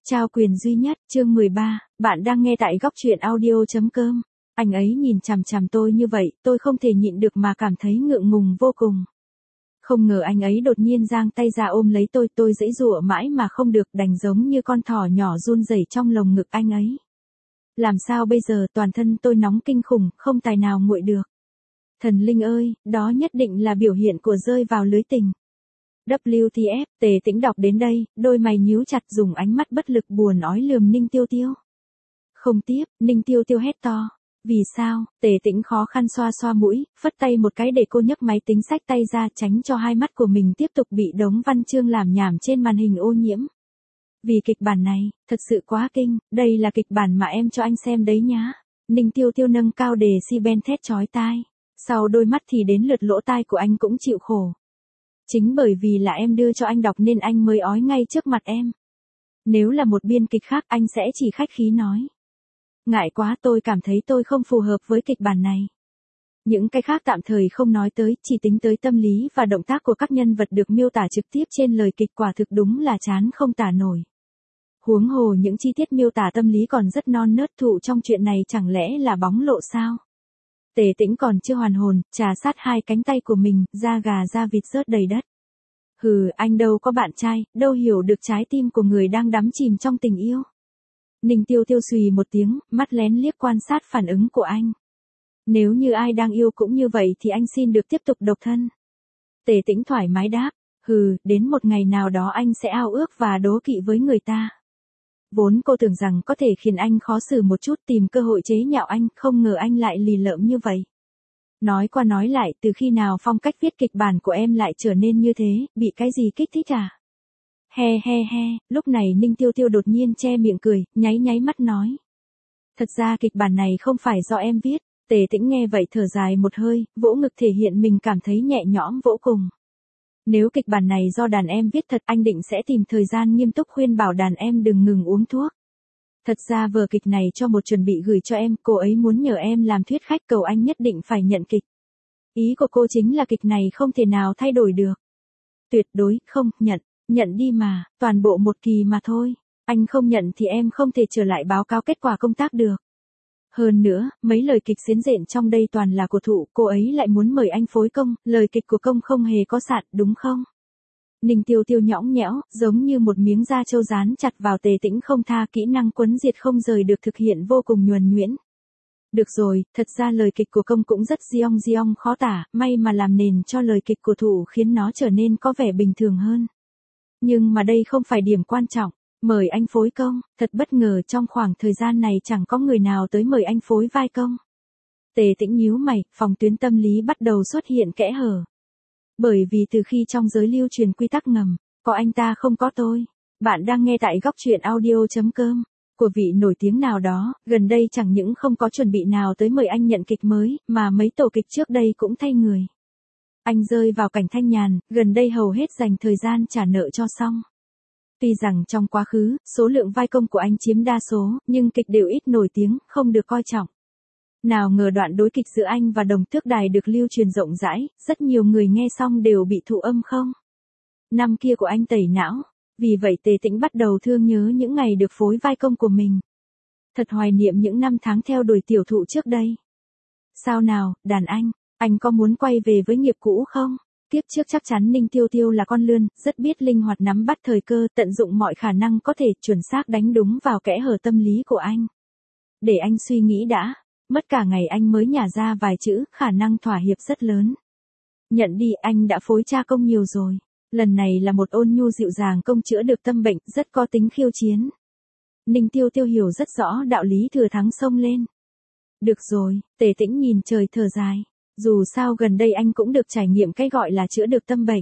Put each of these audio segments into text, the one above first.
Trao quyền duy nhất, chương 13, bạn đang nghe tại góc truyện audio.com. Anh ấy nhìn chằm chằm tôi như vậy, tôi không thể nhịn được mà cảm thấy ngượng ngùng vô cùng. Không ngờ anh ấy đột nhiên giang tay ra ôm lấy tôi giãy giụa mãi mà không được, đành giống như con thỏ nhỏ run rẩy trong lồng ngực anh ấy. Làm sao bây giờ, toàn thân tôi nóng kinh khủng, không tài nào nguội được. Thần linh ơi, đó nhất định là biểu hiện của rơi vào lưới tình. WTF, Tề Tĩnh đọc đến đây, đôi mày nhíu chặt, dùng ánh mắt bất lực buồn ói lườm Ninh Tiêu Tiêu. Không tiếp, Ninh Tiêu Tiêu hét to. Vì sao? Tề Tĩnh khó khăn xoa xoa mũi, phất tay một cái để cô nhấc máy tính xách tay ra, tránh cho hai mắt của mình tiếp tục bị đống văn chương làm nhảm trên màn hình ô nhiễm. Vì kịch bản này, thật sự quá kinh, đây là kịch bản mà em cho anh xem đấy nhá. Ninh Tiêu Tiêu nâng cao đề si ben thét chói tai. Sau đôi mắt thì đến lượt lỗ tai của anh cũng chịu khổ. Chính bởi vì là em đưa cho anh đọc nên anh mới ói ngay trước mặt em. Nếu là một biên kịch khác anh sẽ chỉ khách khí nói. Ngại quá, tôi cảm thấy tôi không phù hợp với kịch bản này. Những cái khác tạm thời không nói tới, chỉ tính tới tâm lý và động tác của các nhân vật được miêu tả trực tiếp trên lời kịch, quả thực đúng là chán không tả nổi. Huống hồ những chi tiết miêu tả tâm lý còn rất non nớt, thụ trong chuyện này chẳng lẽ là bóng lộ sao? Tề Tĩnh còn chưa hoàn hồn, trà sát hai cánh tay của mình, da gà da vịt rớt đầy đất. Hừ, anh đâu có bạn trai, đâu hiểu được trái tim của người đang đắm chìm trong tình yêu. Ninh Tiêu Tiêu xùy một tiếng, mắt lén liếc quan sát phản ứng của anh. Nếu như ai đang yêu cũng như vậy thì anh xin được tiếp tục độc thân. Tề Tĩnh thoải mái đáp, hừ, đến một ngày nào đó anh sẽ ao ước và đố kỵ với người ta. Vốn cô tưởng rằng có thể khiến anh khó xử một chút, tìm cơ hội chế nhạo anh, không ngờ anh lại lì lợm như vậy. Nói qua nói lại, từ khi nào phong cách viết kịch bản của em lại trở nên như thế, bị cái gì kích thích à? He he he, lúc này Ninh Tiêu Tiêu đột nhiên che miệng cười, nháy mắt nói. Thật ra kịch bản này không phải do em viết. Tề Tĩnh nghe vậy thở dài một hơi, vỗ ngực thể hiện mình cảm thấy nhẹ nhõm vô cùng. Nếu kịch bản này do đàn em viết thật, anh định sẽ tìm thời gian nghiêm túc khuyên bảo đàn em đừng ngừng uống thuốc. Thật ra vở kịch này cho một chuẩn bị gửi cho em, cô ấy muốn nhờ em làm thuyết khách, cầu anh nhất định phải nhận kịch. Ý của cô chính là kịch này không thể nào thay đổi được. Tuyệt đối không, nhận đi mà, toàn bộ một kỳ mà thôi. Anh không nhận thì em không thể trở lại báo cáo kết quả công tác được. Hơn nữa, mấy lời kịch xiến rện trong đây toàn là của Thụ, cô ấy lại muốn mời anh phối công, lời kịch của công không hề có sạn, đúng không? Ninh Tiêu Tiêu nhõng nhẽo, giống như một miếng da trâu dán chặt vào Tề Tĩnh không tha, kỹ năng quấn diệt không rời được thực hiện vô cùng nhuần nhuyễn. Được rồi, thật ra lời kịch của công cũng rất giong khó tả, may mà làm nền cho lời kịch của Thụ khiến nó trở nên có vẻ bình thường hơn. Nhưng mà đây không phải điểm quan trọng. Mời anh phối công, thật bất ngờ trong khoảng thời gian này chẳng có người nào tới mời anh phối vai công. Tề Tĩnh nhíu mày, phòng tuyến tâm lý bắt đầu xuất hiện kẽ hở. Bởi vì từ khi trong giới lưu truyền quy tắc ngầm, có anh ta không có tôi. Bạn đang nghe tại góc truyện audio.com, của vị nổi tiếng nào đó, gần đây chẳng những không có chuẩn bị nào tới mời anh nhận kịch mới, mà mấy tổ kịch trước đây cũng thay người. Anh rơi vào cảnh thanh nhàn, gần đây hầu hết dành thời gian trả nợ cho xong. Tuy rằng trong quá khứ, số lượng vai công của anh chiếm đa số, nhưng kịch đều ít nổi tiếng, không được coi trọng. Nào ngờ đoạn đối kịch giữa anh và Đồng Tước Đài được lưu truyền rộng rãi, rất nhiều người nghe xong đều bị thụ âm không. Năm kia của anh tẩy não, vì vậy Tề Tĩnh bắt đầu thương nhớ những ngày được phối vai công của mình. Thật hoài niệm những năm tháng theo đuổi tiểu Thụ trước đây. Sao nào, đàn anh có muốn quay về với nghiệp cũ không? Tiếp trước chắc chắn Ninh Tiêu Tiêu là con lươn, rất biết linh hoạt nắm bắt thời cơ, tận dụng mọi khả năng có thể, chuẩn xác đánh đúng vào kẽ hở tâm lý của anh. Để anh suy nghĩ đã, mất cả ngày anh mới nhả ra vài chữ, khả năng thỏa hiệp rất lớn. Nhận đi, anh đã phối cha công nhiều rồi. Lần này là một ôn nhu dịu dàng công chữa được tâm bệnh, rất có tính khiêu chiến. Ninh Tiêu Tiêu hiểu rất rõ đạo lý thừa thắng xông lên. Được rồi, Tề Tĩnh nhìn trời thở dài. Dù sao gần đây anh cũng được trải nghiệm cái gọi là chữa được tâm bệnh.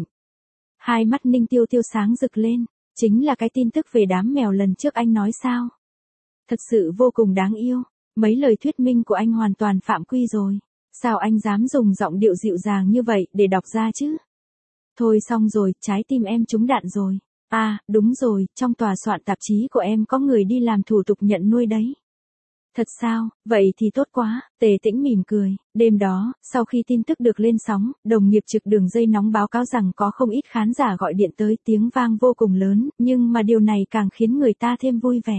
Hai mắt Ninh Tiêu Tiêu sáng rực lên, chính là cái tin tức về đám mèo lần trước anh nói sao. Thật sự vô cùng đáng yêu, mấy lời thuyết minh của anh hoàn toàn phạm quy rồi. Sao anh dám dùng giọng điệu dịu dàng như vậy để đọc ra chứ? Thôi xong rồi, trái tim em trúng đạn rồi. À, đúng rồi, trong tòa soạn tạp chí của em có người đi làm thủ tục nhận nuôi đấy. Thật sao, vậy thì tốt quá, Tề Tĩnh mỉm cười. Đêm đó, sau khi tin tức được lên sóng, đồng nghiệp trực đường dây nóng báo cáo rằng có không ít khán giả gọi điện tới, tiếng vang vô cùng lớn, nhưng mà điều này càng khiến người ta thêm vui vẻ.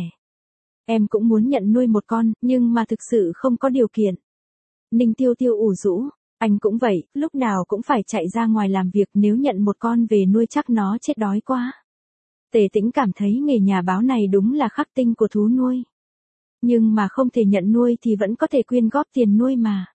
Em cũng muốn nhận nuôi một con, nhưng mà thực sự không có điều kiện. Ninh Tiêu Tiêu ủ rũ, anh cũng vậy, lúc nào cũng phải chạy ra ngoài làm việc, nếu nhận một con về nuôi chắc nó chết đói quá. Tề Tĩnh cảm thấy nghề nhà báo này đúng là khắc tinh của thú nuôi. Nhưng mà không thể nhận nuôi thì vẫn có thể quyên góp tiền nuôi mà.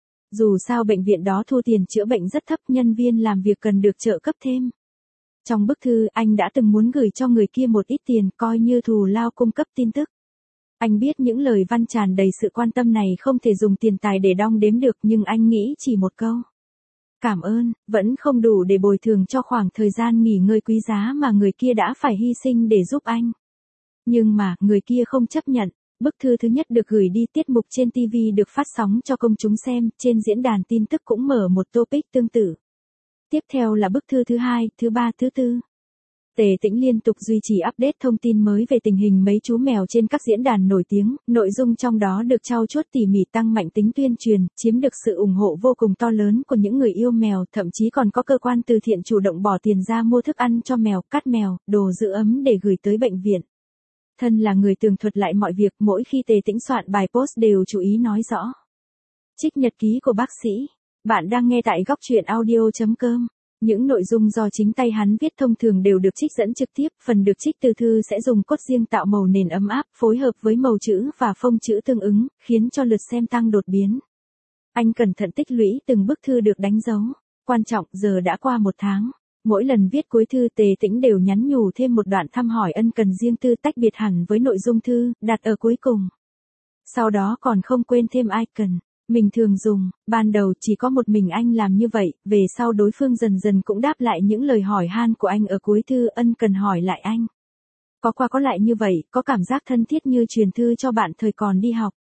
Dù sao bệnh viện đó thu tiền chữa bệnh rất thấp, nhân viên làm việc cần được trợ cấp thêm. Trong bức thư, anh đã từng muốn gửi cho người kia một ít tiền, coi như thù lao cung cấp tin tức. Anh biết những lời văn tràn đầy sự quan tâm này không thể dùng tiền tài để đong đếm được, nhưng anh nghĩ chỉ một câu cảm ơn, vẫn không đủ để bồi thường cho khoảng thời gian nghỉ ngơi quý giá mà người kia đã phải hy sinh để giúp anh. Nhưng mà, người kia không chấp nhận. Bức thư thứ nhất được gửi đi, tiết mục trên TV được phát sóng cho công chúng xem, trên diễn đàn tin tức cũng mở một topic tương tự. Tiếp theo là bức thư thứ hai, thứ ba, thứ tư. Tề Tĩnh liên tục duy trì update thông tin mới về tình hình mấy chú mèo trên các diễn đàn nổi tiếng, nội dung trong đó được trau chuốt tỉ mỉ, tăng mạnh tính tuyên truyền, chiếm được sự ủng hộ vô cùng to lớn của những người yêu mèo, thậm chí còn có cơ quan từ thiện chủ động bỏ tiền ra mua thức ăn cho mèo, cát mèo, đồ giữ ấm để gửi tới bệnh viện. Thân là người tường thuật lại mọi việc, mỗi khi Tề Tĩnh soạn bài post đều chú ý nói rõ. Trích nhật ký của bác sĩ. Bạn đang nghe tại góc truyện audio.com. Những nội dung do chính tay hắn viết thông thường đều được trích dẫn trực tiếp, phần được trích từ thư sẽ dùng cốt riêng tạo màu nền ấm áp, phối hợp với màu chữ và phông chữ tương ứng, khiến cho lượt xem tăng đột biến. Anh cẩn thận tích lũy từng bức thư được đánh dấu. Quan trọng, giờ đã qua 1 tháng. Mỗi lần viết cuối thư, Tề Tĩnh đều nhắn nhủ thêm một đoạn thăm hỏi ân cần riêng tư, tách biệt hẳn với nội dung thư, đặt ở cuối cùng. Sau đó còn không quên thêm icon mình thường dùng. Ban đầu chỉ có một mình anh làm như vậy, về sau đối phương dần dần cũng đáp lại những lời hỏi han của anh ở cuối thư, ân cần hỏi lại anh. Có qua có lại như vậy, có cảm giác thân thiết như truyền thư cho bạn thời còn đi học.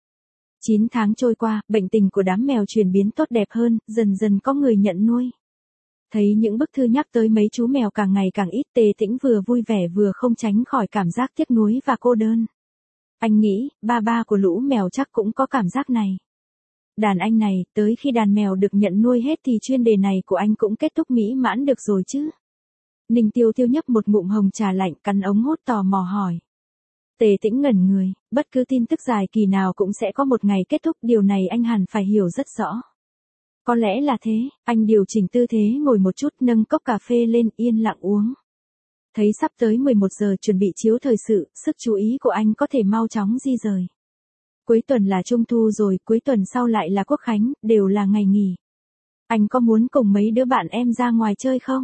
9 tháng trôi qua, bệnh tình của đám mèo chuyển biến tốt đẹp hơn, dần dần có người nhận nuôi. Thấy những bức thư nhắc tới mấy chú mèo càng ngày càng ít, Tề Tĩnh vừa vui vẻ vừa không tránh khỏi cảm giác tiếc nuối và cô đơn. Anh nghĩ, ba của lũ mèo chắc cũng có cảm giác này. Đàn anh này, tới khi đàn mèo được nhận nuôi hết thì chuyên đề này của anh cũng kết thúc mỹ mãn được rồi chứ. Ninh Tiêu Tiêu nhấp một ngụm hồng trà lạnh, cắn ống hút tò mò hỏi. Tề Tĩnh ngẩn người, bất cứ tin tức dài kỳ nào cũng sẽ có một ngày kết thúc, điều này anh hẳn phải hiểu rất rõ. Có lẽ là thế, anh điều chỉnh tư thế ngồi một chút, nâng cốc cà phê lên, yên lặng uống. Thấy sắp tới 11 giờ chuẩn bị chiếu thời sự, sức chú ý của anh có thể mau chóng di rời. Cuối tuần là Trung thu rồi, cuối tuần sau lại là Quốc khánh, đều là ngày nghỉ. Anh có muốn cùng mấy đứa bạn em ra ngoài chơi không?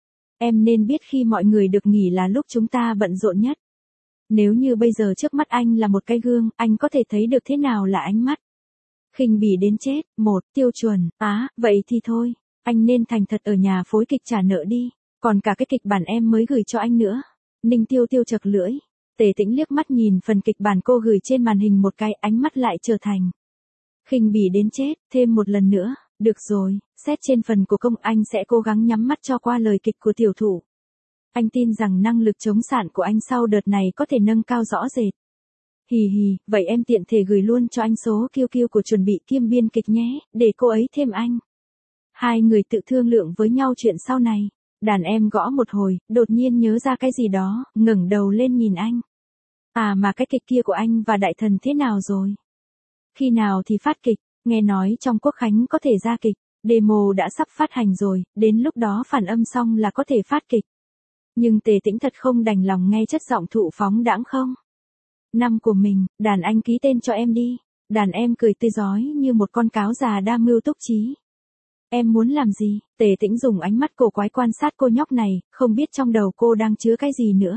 Em nên biết khi mọi người được nghỉ là lúc chúng ta bận rộn nhất. Nếu như bây giờ trước mắt anh là một cái gương, anh có thể thấy được thế nào là ánh mắt khinh bỉ đến chết. Tiêu chuẩn, vậy thì thôi, anh nên thành thật ở nhà phối kịch trả nợ đi, còn cả cái kịch bản em mới gửi cho anh nữa. Ninh Tiêu Tiêu chật lưỡi. Tề Tĩnh liếc mắt nhìn phần kịch bản cô gửi trên màn hình một cái, ánh mắt lại trở thành khinh bỉ đến chết, thêm một lần nữa. Được rồi, xét trên phần của công, anh sẽ cố gắng nhắm mắt cho qua lời kịch của tiểu thủ. Anh tin rằng năng lực chống sạn của anh sau đợt này có thể nâng cao rõ rệt. Hì hì, vậy em tiện thể gửi luôn cho anh số QQ của chuẩn bị kiêm biên kịch nhé, để cô ấy thêm anh. Hai người tự thương lượng với nhau chuyện sau này. Đàn em gõ một hồi, đột nhiên nhớ ra cái gì đó, ngẩng đầu lên nhìn anh. Mà cái kịch kia của anh và Đại Thần thế nào rồi? Khi nào thì phát kịch? Nghe nói trong Quốc khánh có thể ra kịch, demo đã sắp phát hành rồi, đến lúc đó phản âm xong là có thể phát kịch. Nhưng Tề Tĩnh thật không đành lòng nghe chất giọng thụ phóng đãng không. Năm của mình, đàn anh ký tên cho em đi. Đàn em cười tươi rói như một con cáo già đa mưu túc trí. Em muốn làm gì? Tề Tĩnh dùng ánh mắt cổ quái quan sát cô nhóc này, không biết trong đầu cô đang chứa cái gì nữa.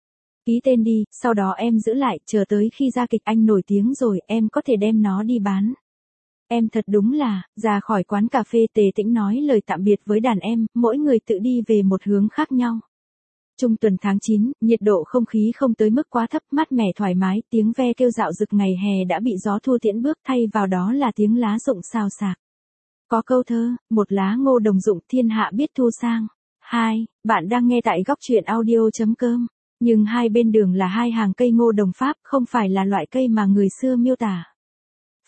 Ký tên đi, sau đó em giữ lại, chờ tới khi ra kịch anh nổi tiếng rồi, em có thể đem nó đi bán. Em thật đúng là, ra khỏi quán cà phê, Tề Tĩnh nói lời tạm biệt với đàn em, mỗi người tự đi về một hướng khác nhau. Trung tuần tháng 9, nhiệt độ không khí không tới mức quá thấp, mát mẻ thoải mái, tiếng ve kêu dạo dực ngày hè đã bị gió thu tiễn bước, thay vào đó là tiếng lá rụng xào xạc. Có câu thơ, một lá ngô đồng dụng thiên hạ biết thu sang. 2. Bạn đang nghe tại góc truyện audio.com. Nhưng hai bên đường là hai hàng cây ngô đồng Pháp, không phải là loại cây mà người xưa miêu tả.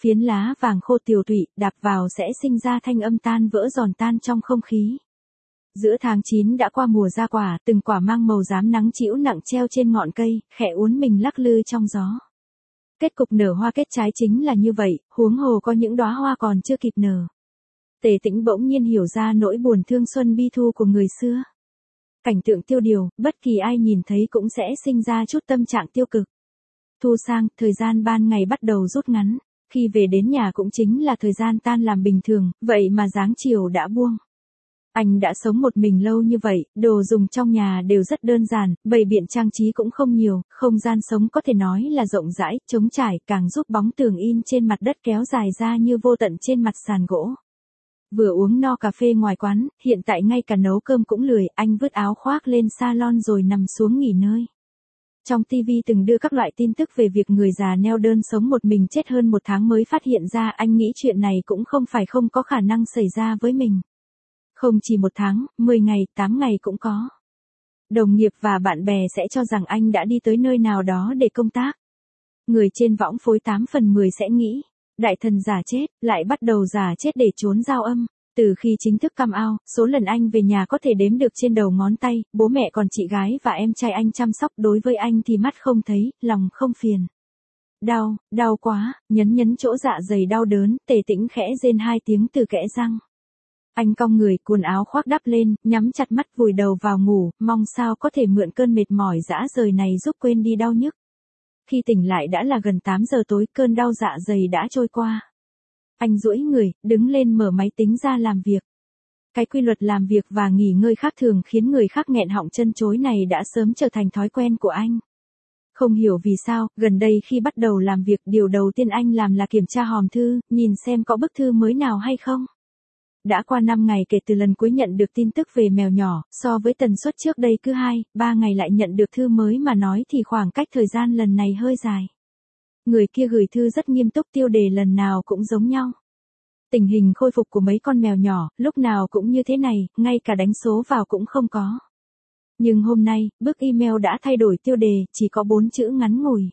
Phiến lá vàng khô tiều tụy, đạp vào sẽ sinh ra thanh âm tan vỡ giòn tan trong không khí. Giữa tháng 9 đã qua mùa ra quả, từng quả mang màu rám nắng trĩu nặng treo trên ngọn cây, khẽ uốn mình lắc lư trong gió. Kết cục nở hoa kết trái chính là như vậy, huống hồ có những đóa hoa còn chưa kịp nở. Tề Tĩnh bỗng nhiên hiểu ra nỗi buồn thương xuân bi thu của người xưa. Cảnh tượng tiêu điều, bất kỳ ai nhìn thấy cũng sẽ sinh ra chút tâm trạng tiêu cực. Thu sang, thời gian ban ngày bắt đầu rút ngắn. Khi về đến nhà cũng chính là thời gian tan làm bình thường, vậy mà dáng chiều đã buông. Anh đã sống một mình lâu như vậy, đồ dùng trong nhà đều rất đơn giản, bày biện trang trí cũng không nhiều, không gian sống có thể nói là rộng rãi, trống trải, càng giúp bóng tường in trên mặt đất kéo dài ra như vô tận trên mặt sàn gỗ. Vừa uống no cà phê ngoài quán, hiện tại ngay cả nấu cơm cũng lười, anh vứt áo khoác lên salon rồi nằm xuống nghỉ ngơi. Trong TV từng đưa các loại tin tức về việc người già neo đơn sống một mình chết hơn 1 tháng mới phát hiện ra, anh nghĩ chuyện này cũng không phải không có khả năng xảy ra với mình. Không chỉ 1 tháng, 10 ngày, 8 ngày cũng có. Đồng nghiệp và bạn bè sẽ cho rằng anh đã đi tới nơi nào đó để công tác. Người trên võng phối 8 phần 10 sẽ nghĩ, đại thần giả chết, lại bắt đầu giả chết để trốn giao âm. Từ khi chính thức come out, số lần anh về nhà có thể đếm được trên đầu ngón tay, bố mẹ còn chị gái và em trai anh chăm sóc, đối với anh thì mắt không thấy, lòng không phiền. Đau, đau quá, nhấn chỗ dạ dày đau đớn, Tề Tĩnh khẽ rên 2 tiếng từ kẽ răng. Anh cong người, cuốn áo khoác đắp lên, nhắm chặt mắt vùi đầu vào ngủ, mong sao có thể mượn cơn mệt mỏi dã rời này giúp quên đi đau nhức. Khi tỉnh lại đã là gần 8 giờ tối, cơn đau dạ dày đã trôi qua. Anh duỗi người, đứng lên mở máy tính ra làm việc. Cái quy luật làm việc và nghỉ ngơi khác thường khiến người khác nghẹn họng chân chối này đã sớm trở thành thói quen của anh. Không hiểu vì sao, gần đây khi bắt đầu làm việc, điều đầu tiên anh làm là kiểm tra hòm thư, nhìn xem có bức thư mới nào hay không. Đã qua 5 ngày kể từ lần cuối nhận được tin tức về mèo nhỏ, so với tần suất trước đây cứ 2-3 ngày lại nhận được thư mới mà nói thì khoảng cách thời gian lần này hơi dài. Người kia gửi thư rất nghiêm túc, tiêu đề lần nào cũng giống nhau. Tình hình khôi phục của mấy con mèo nhỏ, lúc nào cũng như thế này, ngay cả đánh số vào cũng không có. Nhưng hôm nay, bức email đã thay đổi tiêu đề, chỉ có 4 chữ ngắn ngủi.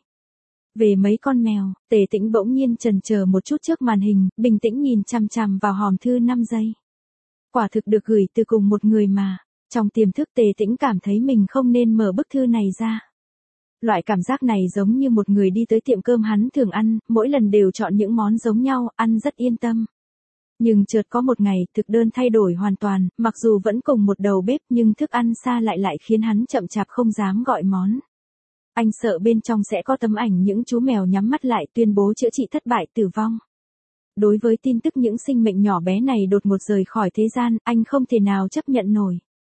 Về mấy con mèo, Tề Tĩnh bỗng nhiên chần chờ một chút trước màn hình, bình tĩnh nhìn chằm chằm vào hòm thư 5 giây. Quả thực được gửi từ cùng một người mà. Trong tiềm thức Tề Tĩnh cảm thấy mình không nên mở bức thư này ra. Loại cảm giác này giống như một người đi tới tiệm cơm hắn thường ăn, mỗi lần đều chọn những món giống nhau, ăn rất yên tâm. Nhưng chợt có một ngày, thực đơn thay đổi hoàn toàn, mặc dù vẫn cùng một đầu bếp nhưng thức ăn xa lại khiến hắn chậm chạp không dám gọi món. Anh sợ bên trong sẽ có tấm ảnh những chú mèo nhắm mắt lại tuyên bố chữa trị thất bại tử vong. Đối với tin tức những sinh mệnh nhỏ bé này đột ngột rời khỏi thế gian, anh không thể nào chấp nhận nổi.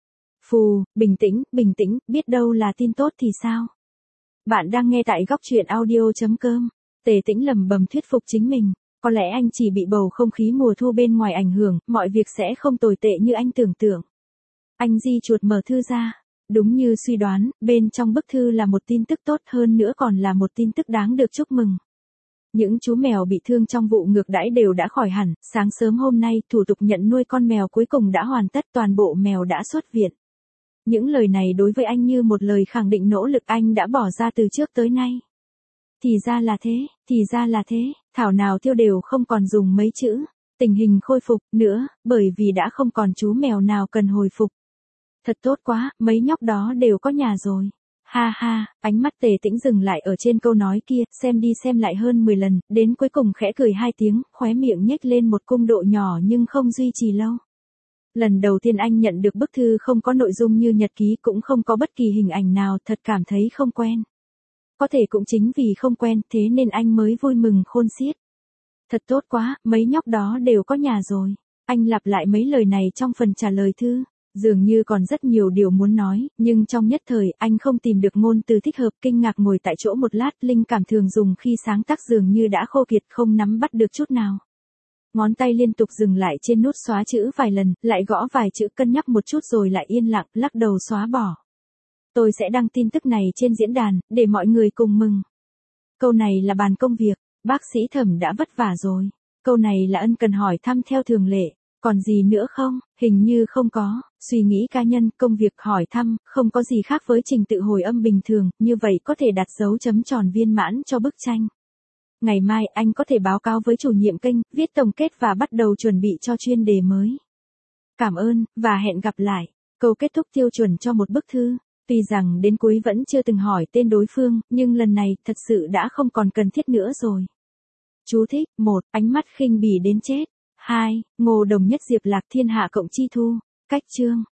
Phù, bình tĩnh, biết đâu là tin tốt thì sao? Bạn đang nghe tại góc truyện audio.com. Tề Tĩnh lẩm bẩm thuyết phục chính mình. Có lẽ anh chỉ bị bầu không khí mùa thu bên ngoài ảnh hưởng, mọi việc sẽ không tồi tệ như anh tưởng tượng. Anh di chuột mở thư ra. Đúng như suy đoán, bên trong bức thư là một tin tức tốt, hơn nữa còn là một tin tức đáng được chúc mừng. Những chú mèo bị thương trong vụ ngược đãi đều đã khỏi hẳn, sáng sớm hôm nay, thủ tục nhận nuôi con mèo cuối cùng đã hoàn tất, toàn bộ mèo đã xuất viện. Những lời này đối với anh như một lời khẳng định nỗ lực anh đã bỏ ra từ trước tới nay. Thì ra là thế, thảo nào tiêu đều không còn dùng mấy chữ, tình hình khôi phục nữa, bởi vì đã không còn chú mèo nào cần hồi phục. Thật tốt quá, mấy nhóc đó đều có nhà rồi. Ha ha, ánh mắt Tề Tĩnh dừng lại ở trên câu nói kia, xem đi xem lại hơn 10 lần, đến cuối cùng khẽ cười 2 tiếng, khóe miệng nhếch lên một cung độ nhỏ nhưng không duy trì lâu. Lần đầu tiên anh nhận được bức thư không có nội dung như nhật ký, cũng không có bất kỳ hình ảnh nào, thật cảm thấy không quen. Có thể cũng chính vì không quen, thế nên anh mới vui mừng khôn xiết. Thật tốt quá, mấy nhóc đó đều có nhà rồi. Anh lặp lại mấy lời này trong phần trả lời thư. Dường như còn rất nhiều điều muốn nói, nhưng trong nhất thời, anh không tìm được ngôn từ thích hợp, kinh ngạc ngồi tại chỗ một lát, linh cảm thường dùng khi sáng tác dường như đã khô kiệt, không nắm bắt được chút nào. Ngón tay liên tục dừng lại trên nút xóa chữ vài lần, lại gõ vài chữ, cân nhắc một chút rồi lại yên lặng, lắc đầu xóa bỏ. Tôi sẽ đăng tin tức này trên diễn đàn, để mọi người cùng mừng. Câu này là bàn công việc, bác sĩ Thẩm đã vất vả rồi. Câu này là ân cần hỏi thăm theo thường lệ. Còn gì nữa không? Hình như không có. Suy nghĩ cá nhân, công việc, hỏi thăm, không có gì khác với trình tự hồi âm bình thường, như vậy có thể đặt dấu chấm tròn viên mãn cho bức tranh. Ngày mai anh có thể báo cáo với chủ nhiệm kênh, viết tổng kết và bắt đầu chuẩn bị cho chuyên đề mới. Cảm ơn, và hẹn gặp lại. Câu kết thúc tiêu chuẩn cho một bức thư. Tuy rằng đến cuối vẫn chưa từng hỏi tên đối phương, nhưng lần này thật sự đã không còn cần thiết nữa rồi. Chú thích: 1. Ánh mắt khinh bỉ đến chết. 2. Ngô Đồng Nhất Diệp Lạc Thiên Hạ cộng chi thu. Cách chương